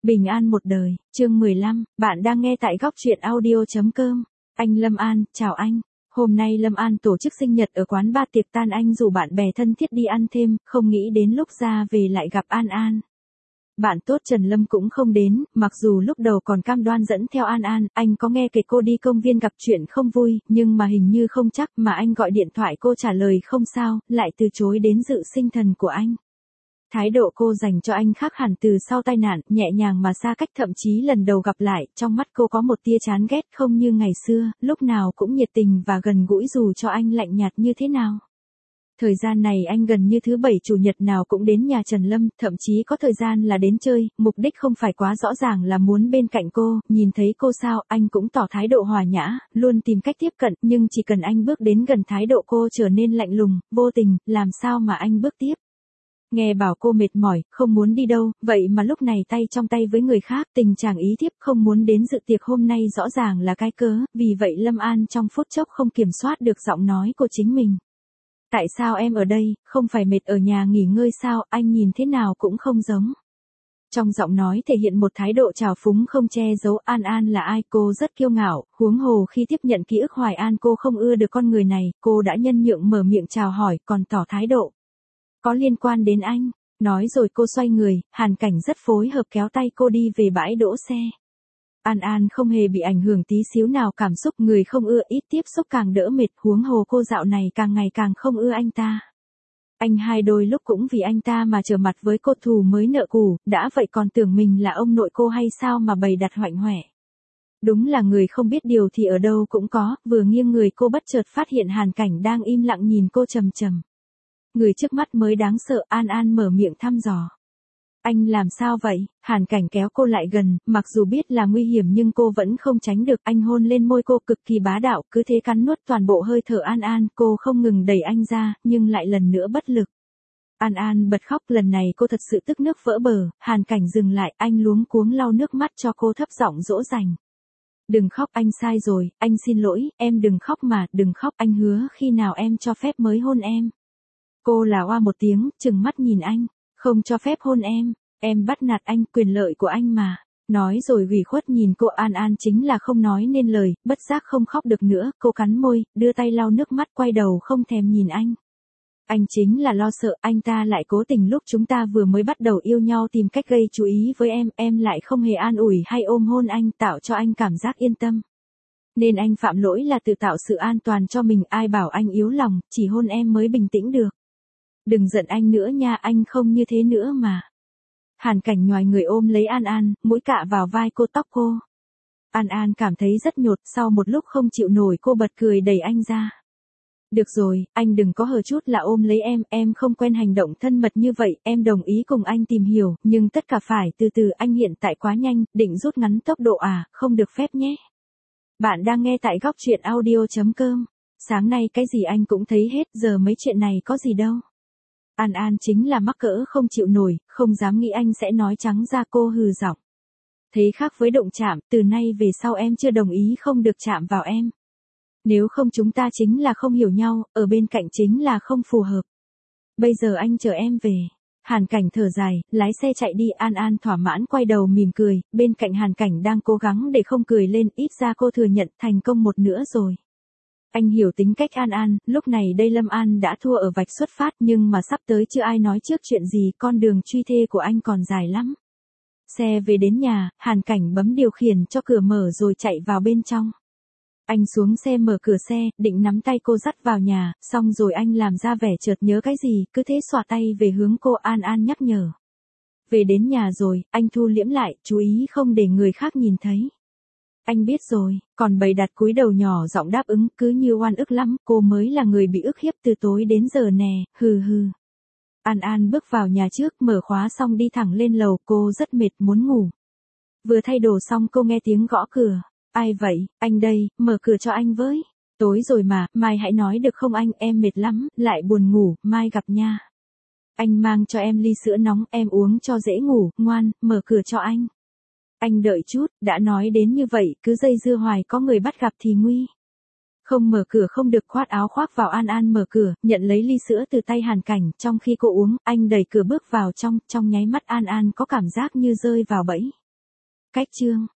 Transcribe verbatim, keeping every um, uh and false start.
Bình an một đời, chương mười lăm, bạn đang nghe tại góc truyện audio.com. Anh Lâm An, chào anh. Hôm nay Lâm An tổ chức sinh nhật ở quán bar tiệc tan, anh rủ bạn bè thân thiết đi ăn thêm, không nghĩ đến lúc ra về lại gặp An An. Bạn tốt Trần Lâm cũng không đến, mặc dù lúc đầu còn cam đoan dẫn theo An An, anh có nghe kể cô đi công viên gặp chuyện không vui, nhưng mà hình như không chắc, mà anh gọi điện thoại cô trả lời không sao, lại từ chối đến dự sinh thần của anh. Thái độ cô dành cho anh khác hẳn từ sau tai nạn, nhẹ nhàng mà xa cách, thậm chí lần đầu gặp lại, trong mắt cô có một tia chán ghét, không như ngày xưa, lúc nào cũng nhiệt tình và gần gũi dù cho anh lạnh nhạt như thế nào. Thời gian này anh gần như thứ bảy chủ nhật nào cũng đến nhà Trần Lâm, thậm chí có thời gian là đến chơi, mục đích không phải quá rõ ràng là muốn bên cạnh cô, nhìn thấy cô sao, anh cũng tỏ thái độ hòa nhã, luôn tìm cách tiếp cận, nhưng chỉ cần anh bước đến gần thái độ cô trở nên lạnh lùng, vô tình, làm sao mà anh bước tiếp. Nghe bảo cô mệt mỏi, không muốn đi đâu, vậy mà lúc này tay trong tay với người khác, tình trạng ý thiếp không muốn đến dự tiệc hôm nay rõ ràng là cái cớ, vì vậy Lâm An trong phút chốc không kiểm soát được giọng nói của chính mình. Tại sao em ở đây, không phải mệt ở nhà nghỉ ngơi sao, anh nhìn thế nào cũng không giống. Trong giọng nói thể hiện một thái độ trào phúng không che giấu. An An là ai, cô rất kiêu ngạo, huống hồ khi tiếp nhận ký ức Hoài An cô không ưa được con người này, cô đã nhân nhượng mở miệng chào hỏi, còn tỏ thái độ. Có liên quan đến anh, nói rồi cô xoay người, Hàn Cảnh rất phối hợp kéo tay cô đi về bãi đỗ xe. An An không hề bị ảnh hưởng tí xíu nào cảm xúc, người không ưa ít tiếp xúc càng đỡ mệt, huống hồ cô dạo này càng ngày càng không ưa anh ta. Anh hai đôi lúc cũng vì anh ta mà trở mặt với cô, thù mới nợ cũ, đã vậy còn tưởng mình là ông nội cô hay sao mà bày đặt hoạnh hoẹ. Đúng là người không biết điều thì ở đâu cũng có, vừa nghiêng người cô bất chợt phát hiện Hàn Cảnh đang im lặng nhìn cô trầm trầm. Người trước mắt mới đáng sợ. An An mở miệng thăm dò. Anh làm sao vậy? Hàn Cảnh kéo cô lại gần, mặc dù biết là nguy hiểm nhưng cô vẫn không tránh được, anh hôn lên môi cô cực kỳ bá đạo, cứ thế cắn nuốt toàn bộ hơi thở An An, cô không ngừng đẩy anh ra, nhưng lại lần nữa bất lực. An An bật khóc, lần này cô thật sự tức nước vỡ bờ. Hàn Cảnh dừng lại, anh luống cuống lau nước mắt cho cô, thấp giọng dỗ dành. Đừng khóc, anh sai rồi, anh xin lỗi, em đừng khóc mà, đừng khóc, anh hứa khi nào em cho phép mới hôn em. Cô là oa một tiếng, trừng mắt nhìn anh, không cho phép hôn em, em bắt nạt anh, quyền lợi của anh mà. Nói rồi ủy khuất nhìn cô. An An chính là không nói nên lời, bất giác không khóc được nữa, cô cắn môi, đưa tay lau nước mắt, quay đầu không thèm nhìn anh. Anh chính là lo sợ anh ta lại cố tình lúc chúng ta vừa mới bắt đầu yêu nhau tìm cách gây chú ý với em, em lại không hề an ủi hay ôm hôn anh, tạo cho anh cảm giác yên tâm. Nên anh phạm lỗi là tự tạo sự an toàn cho mình, ai bảo anh yếu lòng, chỉ hôn em mới bình tĩnh được. Đừng giận anh nữa nha, anh không như thế nữa mà. Hàn Cảnh nhoài người ôm lấy An An, mũi cạ vào vai cô, tóc cô. An An cảm thấy rất nhột, sau một lúc không chịu nổi cô bật cười đẩy anh ra. Được rồi, anh đừng có hờ chút là ôm lấy em, em không quen hành động thân mật như vậy, em đồng ý cùng anh tìm hiểu, nhưng tất cả phải từ từ, anh hiện tại quá nhanh, định rút ngắn tốc độ à, không được phép nhé. Bạn đang nghe tại góc truyện audio.com. Sáng nay cái gì anh cũng thấy hết, giờ mấy chuyện này có gì đâu. An An chính là mắc cỡ không chịu nổi, không dám nghĩ anh sẽ nói trắng ra, cô hừ giọng. Thế khác với động chạm, từ nay về sau em chưa đồng ý không được chạm vào em. Nếu không chúng ta chính là không hiểu nhau, ở bên cạnh chính là không phù hợp. Bây giờ anh chờ em về. Hàn Cảnh thở dài, lái xe chạy đi. An An thỏa mãn quay đầu mỉm cười, bên cạnh Hàn Cảnh đang cố gắng để không cười lên, ít ra cô thừa nhận thành công một nữa rồi. Anh hiểu tính cách An An, lúc này đây Lâm An đã thua ở vạch xuất phát, nhưng mà sắp tới chưa ai nói trước chuyện gì, con đường truy thê của anh còn dài lắm. Xe về đến nhà, Hàn Cảnh bấm điều khiển cho cửa mở rồi chạy vào bên trong. Anh xuống xe mở cửa xe, định nắm tay cô dắt vào nhà, xong rồi anh làm ra vẻ chợt nhớ cái gì, cứ thế xòa tay về hướng cô. An An nhắc nhở. Về đến nhà rồi, anh thu liễm lại, chú ý không để người khác nhìn thấy. Anh biết rồi, còn bày đặt cúi đầu nhỏ giọng đáp ứng, cứ như oan ức lắm, cô mới là người bị ức hiếp từ tối đến giờ nè, hừ hừ. An An bước vào nhà trước, mở khóa xong đi thẳng lên lầu, cô rất mệt muốn ngủ. Vừa thay đồ xong cô nghe tiếng gõ cửa. Ai vậy? Anh đây, mở cửa cho anh với. Tối rồi mà, mai hãy nói được không anh, em mệt lắm, lại buồn ngủ, mai gặp nha. Anh mang cho em ly sữa nóng, em uống cho dễ ngủ, ngoan, mở cửa cho anh. Anh đợi chút, đã nói đến như vậy, cứ dây dưa hoài, có người bắt gặp thì nguy. Không mở cửa không được, khoát áo khoác vào. An An mở cửa, nhận lấy ly sữa từ tay Hàn Cảnh, trong khi cô uống, anh đẩy cửa bước vào trong, trong nháy mắt An An có cảm giác như rơi vào bẫy. Cách chương